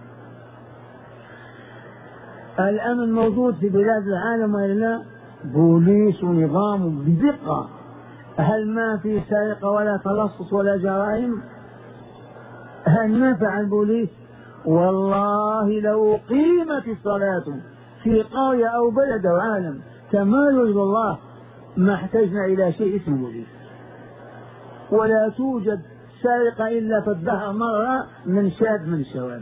الأمن موجود في بلاد العالم وإلا بوليس ونظام بدقة. هل ما في سرقة ولا تلصص ولا جرائم؟ هل نفع البوليس؟ والله لو قيمت الصلاة في قرية أو بلد أو عالم كما يريد الله ما احتجنا إلى شيء اسمه بوليس. ولا توجد سرقة إلا في الدهر مرة من شاب من الشباب.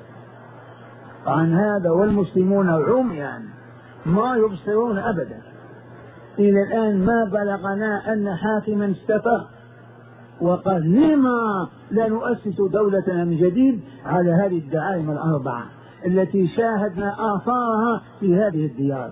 عن هذا والمسلمون عميان ما يبصرون أبدا. إلى الآن ما بلغنا أن حاكما استفى وقال لما لا نؤسس دولتنا من جديد على هذه الدعائم الأربعة التي شاهدنا آثارها في هذه الديار.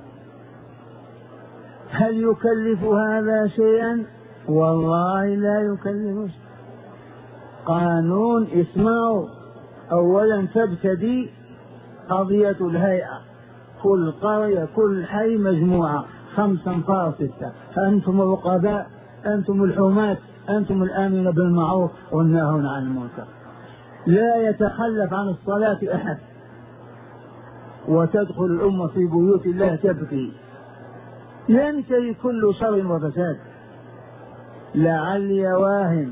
هل يكلف هذا شيئا؟ والله لا يكلف. قانون اسمعوا. أولا تبتدي قضية الهيئة، كل قرية كل حي مجموعة خمسة أنفار ستة، أنتم الرقباء، أنتم الحماة، أنتم الآمنون بالمعروف والناهون عن المنكر. لا يتخلف عن الصلاة أحد، وتدخل الأمة في بيوت الله تبكي، ينتهي كل شر وفساد. لعلي واهم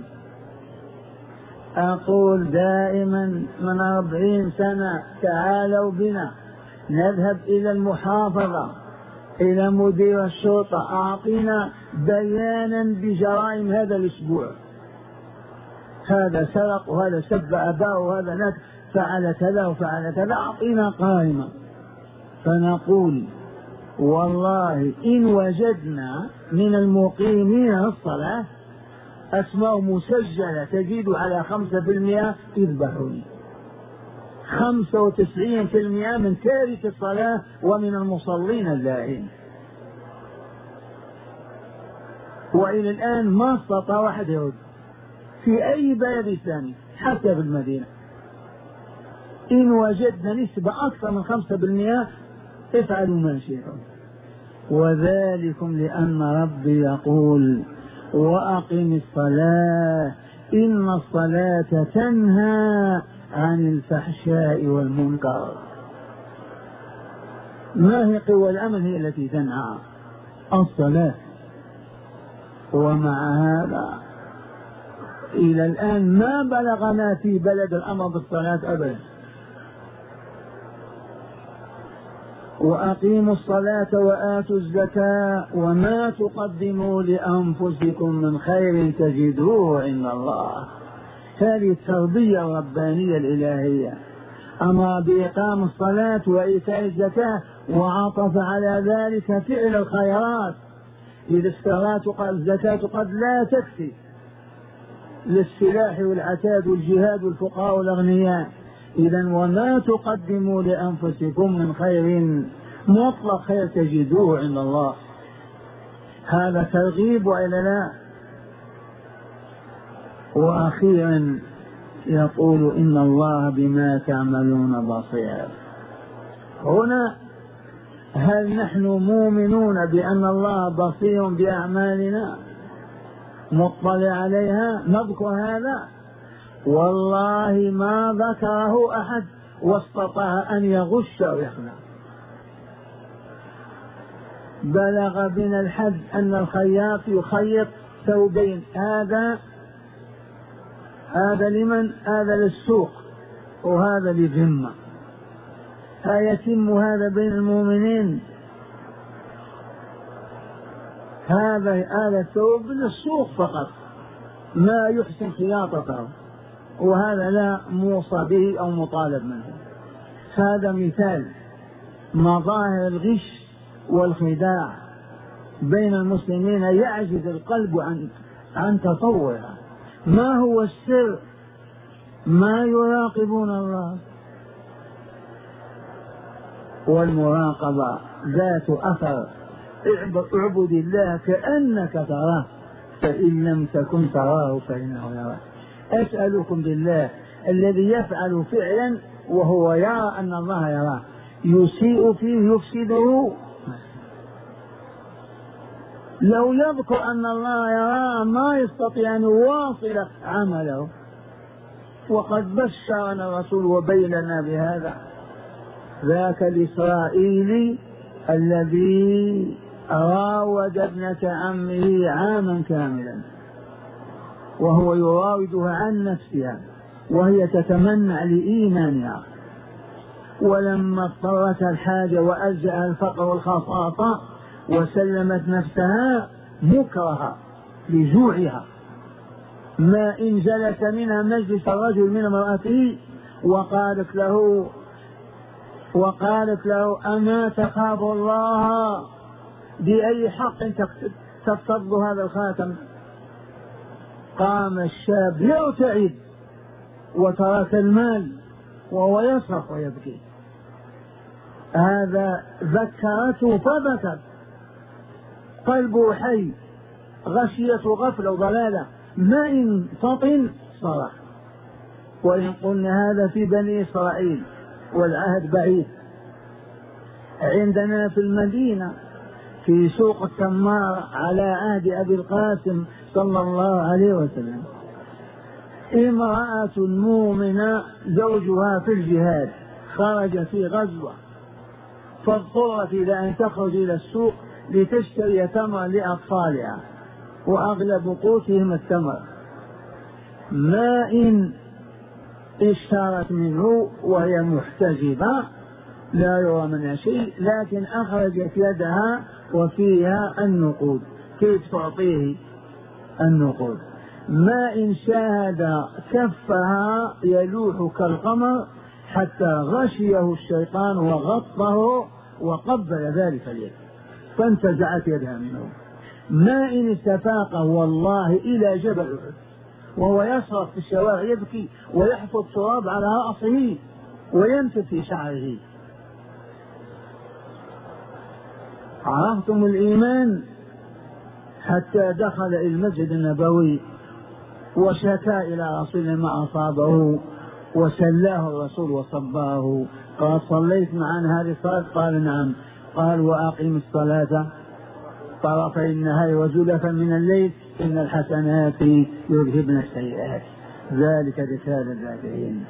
أقول دائما من أربعين سنة تعالوا بنا نذهب إلى المحافظة إلى مدير الشرطة أعطينا بيانا بجرائم هذا الأسبوع، هذا سرق وهذا سب أباه وهذا نك فعل كذا وفعل كذا، أعطينا قائمة. فنقول والله إن وجدنا من المقيمين الصلاة أسماء مسجلة تزيد على خمسة في المئة اذبحوني. خمسة وتسعين في المئة من تارك الصلاة ومن المصلين اللاهين. وإلى الآن ما استطاع واحد يرد في أي بلد ثاني حتى في المدينة. إن وجدنا نسبة أكثر من خمسة بالمئة افعلوا ما شئتم. وذلكم لأن ربي يقول وأقم الصلاة إن الصلاة تنهى عن الفحشاء والمنكر. ما هي قوى الأمر؟ هي التي تنهى الصلاة. ومع هذا إلى الآن ما بلغنا في بلد الأمر بالصلاة أبدا. وأقيموا الصلاة وآتوا الزكاة وما تقدموا لأنفسكم من خير تجدوه عند الله. هذه التربية الربانية الإلهية، أمر بإقام الصلاة وإيتاء الزكاة وعطف على ذلك فعل الخيرات. إذا الصلاة الزكاة قد لا تكفي للسلاح والعتاد والجهاد والفقراء والأغنياء، إذا وما تقدموا لأنفسكم من خير مطلق خير تجدوه عند الله. هذا ترغيب وإلا لا؟ وأخيرا يقول إن الله بما تعملون بصير. هنا هل نحن مؤمنون بأن الله بصير بأعمالنا مطلع عليها؟ نذكر هذا؟ والله ما ذكره أحد واستطاع أن يغش أو يخدع. بلغ بنا الحد أن الخياط يخيط ثوبين، هذا هذا لمن؟ هذا للسوق وهذا للذمة. فيتم هذا بين المؤمنين؟ هذا هذا الثوب للسوق فقط ما يحسن خياطته، وهذا لا موصى به أو مطالب منه. هذا مثال مظاهر الغش والخداع بين المسلمين يعجز القلب عن عن تصورها. ما هو السر؟ ما يراقبون الله، والمراقبة ذات أثر. اعبد الله كأنك تراه فإن لم تكن تراه فإنه يراك. أسألكم بالله الذي يفعل فعلا وهو يرى أن الله يراه يسيء فيه يفسده، لو يذكر أن الله يراه ما يستطيع أن يواصل عمله. وقد بشرنا الرسول وبيننا بهذا. ذاك الإسرائيلي الذي راود ابنة عمه عاما كاملا وهو يراودها عن نفسها وهي تتمنع لإيمانها، ولما اضطرتها الحاجة وألجأ الفقر والخصاصة وسلمت نفسها مكرها لجوعها، ما إن جلس منها مجلس الرجل من امرأته وقالت له وقالت له أما تخاف الله؟ بأي حق تقتض هذا الخاتم؟ قام الشاب يرتعد وترك المال وهو يصرخ ويبكي. هذا ذكرته فبكت، قلبه حي، غشيته غفلة وضلالة، ما إن فطن صرخ. وإن قلنا هذا في بني إسرائيل والعهد بعيد. عندنا في المدينة في سوق التمار على عهد أبي القاسم صلى الله عليه وسلم امرأة مؤمنة زوجها في الجهاد خرج في غزوة، فاضطرت إلى أن تخرج إلى السوق لتشتري تمر لأطفالها وأغلب قوتهم التمر، ما إن اشترت منه وهي محتجبة لا يرى منها شيء، لكن أخرجت يدها وفيها النقود. كيف تعطيه النقود؟ ما إن شاهد كفها يلوح كالقمر حتى غشيه الشيطان وغطه وقبل ذلك اليد فانتزعت يدها منه. ما إن استفاق والله إلى جبل أحد وهو يصرخ في الشوارع يبكي ويحفظ تراب على رأسه وينفث في شعره. عرفتم الإيمان؟ حتى دخل المسجد النبوي وشكا إلى رسول ما أصابه وسلاه الرسول وصباه. قال صليت معنا هذه الصلاة؟ قال نعم. قال وأقم الصلاة طرفي النهار وزلفا من الليل إن الحسنات يذهبن السيئات ذلك ذكرى للذاكرين.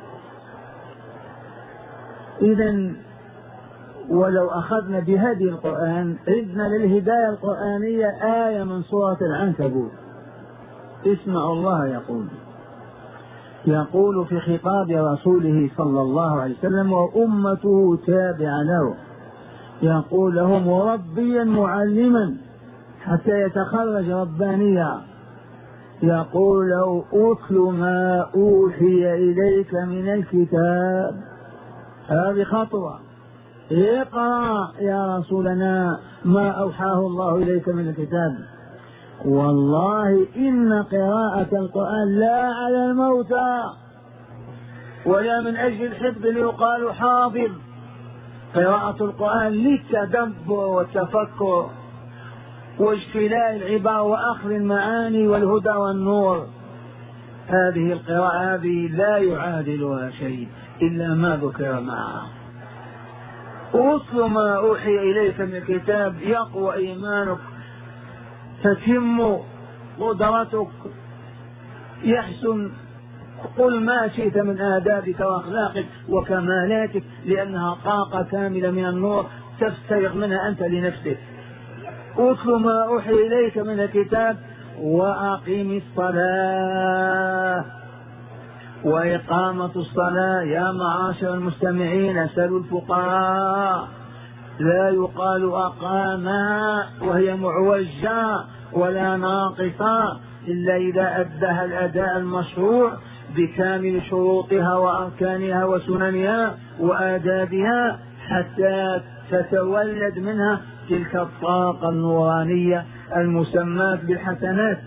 إذا ولو أخذنا بهدي القرآن عدنا للهداية القرآنية آية من سورة العنكبوت. اسمعوا الله يقول يقول في خطاب رسوله صلى الله عليه وسلم وأمته تابعة له، يقول له مربيا معلما حتى يتخرج ربانيا، يقول له أتل ما أوحي إليك من الكتاب. هذه خطوة. اقرأ يا رسولنا ما أوحاه الله إليك من الكتاب. والله إن قراءة القرآن لا على الموتى ولا من أجل الحفظ ليقال حافظ. قراءة القرآن للتدبر والتفكر واجتلاء العبارة وأخذ المعاني والهدى والنور. هذه القراءة هذه لا يعادلها شيء إلا ما ذكر معها. أتل ما أوحي إليك من الكتاب يقوى إيمانك، تتم قدرتك، يحسن قل ما شئت من آدابك وأخلاقك وكمالاتك، لأنها طاقة كاملة من النور تستيق منها أنت لنفسك. أتل ما أوحي إليك من الكتاب وأقم الصلاة. وإقامة الصلاة يا معاشر المستمعين اسألوا الفقراء، لا يقال أقاما وهي معوجة ولا ناقصة إلا إذا أداها الأداء المشروع بكامل شروطها وأركانها وسننها وآدابها حتى تتولد منها تلك الطاقة النورانية المسماة بالحسنات.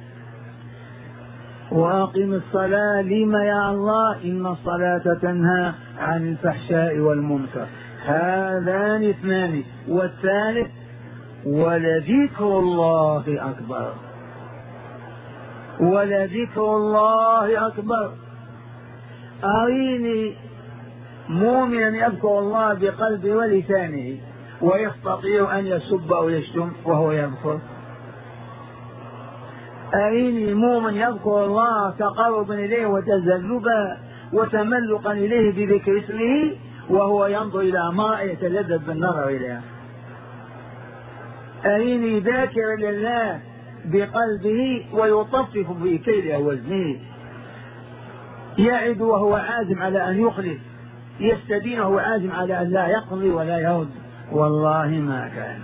وأقم الصلاة لما يا الله إن الصلاة تنهى عن الفحشاء والمنكر. هذان اثنان. والثالث ولذكر الله أكبر. ولذكر الله أكبر. أريني مؤمنا يذكر الله بقلبه ولسانه ويستطيع أن يسب أو يشتم وهو يذكر. أريني مؤمن يذكر الله تقربا إليه وتذلبا وتملقا إليه بذكر اسمه وهو ينظر إلى امرأة يتلذذ بالنظر إليها. أريني ذاكرا لله بقلبه ويطفف في كيله وزنه، يعد وهو عازم على أن يخلف، يستدين وهو عازم على أن لا يقضي ولا يرد، والله ما كان.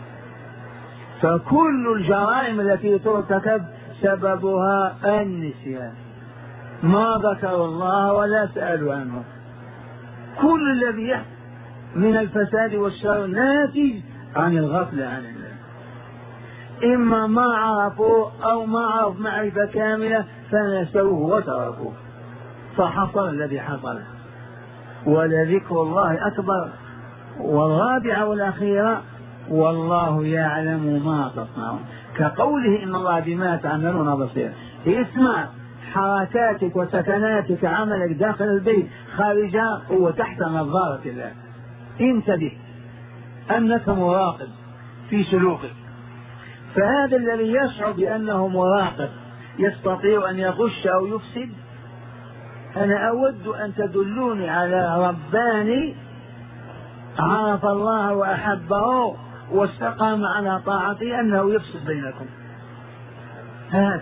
فكل الجرائم التي ترتكب سببها النسيان، ما ذكروا الله ولا سألوا عنه. كل الذي يحصل من الفساد والشر ناتج عن الغفلة عن الله، إما ما عرفوا أو ما عرف معرفة كاملة فنسوه وتركوه فحصل الذي حصل. ولذكر الله أكبر. والرابعة والأخيرة والله يعلم ما تصنعون، كقوله إن الله بما تعملون بصير. اسمع حركاتك وسكناتك عملك داخل البيت خارجها هو تحت نظارة الله. انتبه أنك مراقب في سلوكك. فهذا الذي يشعر بأنه مراقب يستطيع أن يغش أو يفسد. أنا أود أن تدلوني على رباني عرف الله وأحبه واستقام على طاعته أنه يفسد بينكم. هذا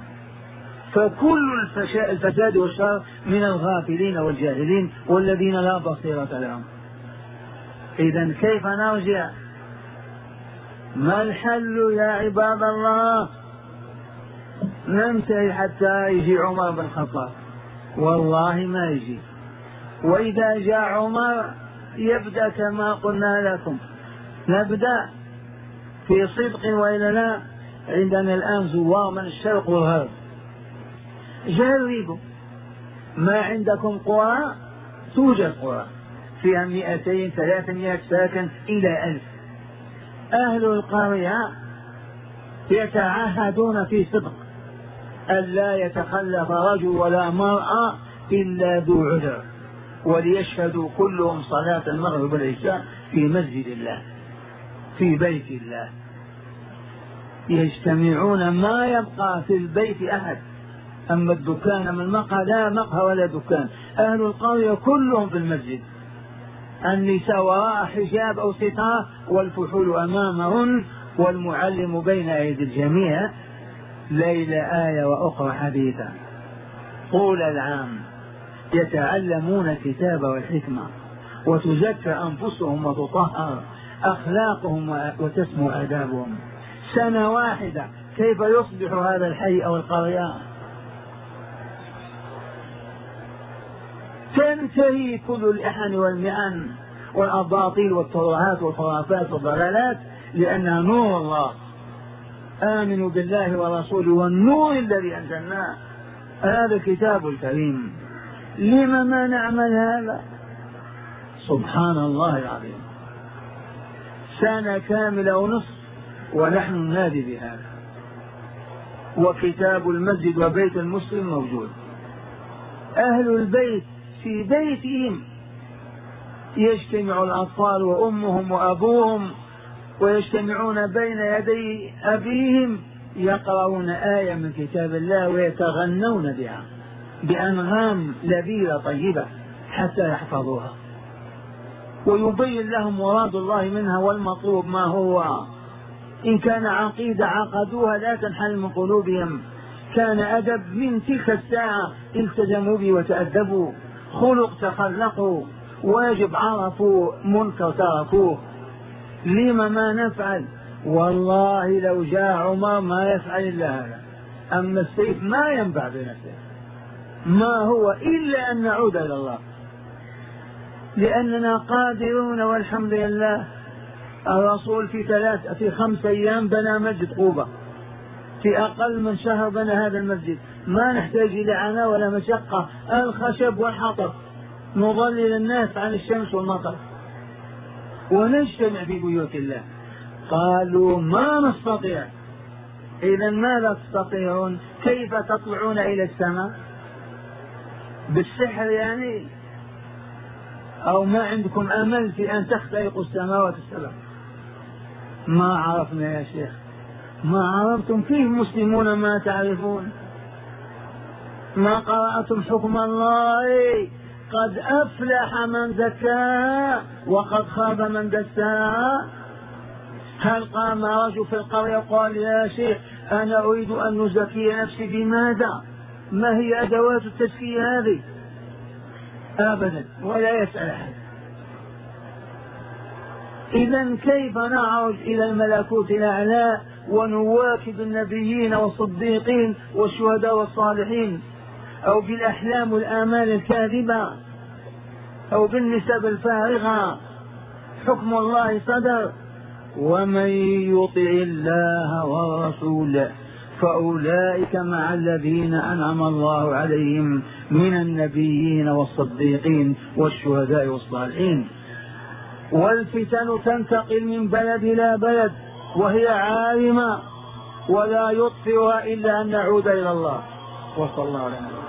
فكل الفساد والشر من الغافلين والجاهلين والذين لا بصيرة لهم. إذن كيف نرجع؟ ما الحل يا عباد الله؟ ننتهي حتى يجي عمر بن الخطاب، والله ما يجي. وإذا جاء عمر يبدأ كما قلنا لكم، نبدأ في صدق وإلا لا. عندنا الآن زوار من الشرق والغرب، جربوا. ما عندكم قرى، توجد قرى فيها مئتين ثلاثمائة ساكن إلى ألف. أهل القرية يتعهدون في صدق ألا يتخلف رجل ولا مرأة إلا ذو عذر، وليشهدوا كلهم صلاة المغرب والعشاء في مسجد الله في بيت الله. يجتمعون، ما يبقى في البيت أحد. أما الدكان من المقهى لا مقهى ولا دكان، أهل القرية كلهم في المسجد، النساء وراء حجاب أو ستار والفحول أمامهن والمعلم بين أيدي الجميع، ليل آية وأخرى حديثا طول العام يتعلمون الكتاب والحكمة، وتزكى أنفسهم وتطهر أخلاقهم وتسمو آدابهم. سنة واحدة كيف يصبح هذا الحي أو القرية؟ تنتهي كل الإحن والمئن والأباطيل والترهات والخرافات والضلالات، لأنها نور الله. آمنوا بالله ورسوله والنور الذي أنزلناه، هذا الكتاب الكريم. لما ما نعمل هذا؟ سبحان الله العظيم، سنة كاملة ونصف ونحن ننادي بهذا، وكتاب المسجد وبيت المسلم موجود. أهل البيت في بيتهم يجتمع الأطفال وأمهم وأبوهم ويجتمعون بين يدي أبيهم يقرؤون آية من كتاب الله ويتغنون بها بأنغام لذيذة طيبة حتى يحفظوها، ويبين لهم مراد الله منها والمطلوب ما هو. إن كان عقيدة عقدوها لا تنحل من قلوبهم، كان أدب من تلك الساعة التزموا به وتأدبوا، خلق تخلقوا، واجب عرفوا، منكر تركوه. لما ما نفعل؟ والله لو جاء عمر ما يفعل إلا هذا. أما السيف ما ينبع بنفسه، ما هو إلا أن نعود إلى الله، لأننا قادرون والحمد لله. الرسول في ثلاث في خمس أيام بنى مسجد قوبة، في أقل من شهر بنى هذا المسجد. ما نحتاج إلى عناء ولا مشقة، الخشب والحطب نظلل الناس عن الشمس والمطر ونجتمع في بيوت الله. قالوا ما نستطيع. إذا ماذا تستطيعون؟ كيف تطلعون إلى السماء؟ بالسحر يعني؟ أو ما عندكم أمل في أن تخترقوا السماوات السبع؟ ما عرفنا يا شيخ، ما عرفتم. كيف مسلمون ما تعرفون؟ ما قرأتم حكم الله؟ قد أفلح من زكاها وقد خاب من دساها. هل قام رجل في القرية وقال يا شيخ أنا أريد أن نزكي نفسي بماذا؟ ما هي أدوات التزكية هذه؟ أبدا، ولا يسأل أحد. إذا كيف نعرج إلى الملكوت الأعلى ونواكب النبيين والصديقين والشهداء والصالحين، أو بالأحلام والآمال الكاذبة، أو بالنسب الفارغة؟ حكم الله صدر. ومن يطع الله والرسول فأولئك مع الذين أنعم الله عليهم من النبيين والصديقين والشهداء والصالحين. والفتن تنتقل من بلد إلى بلد وهي عارمة، ولا يطفئها إلا أن نعود إلى الله. وصلى الله عليه وسلم.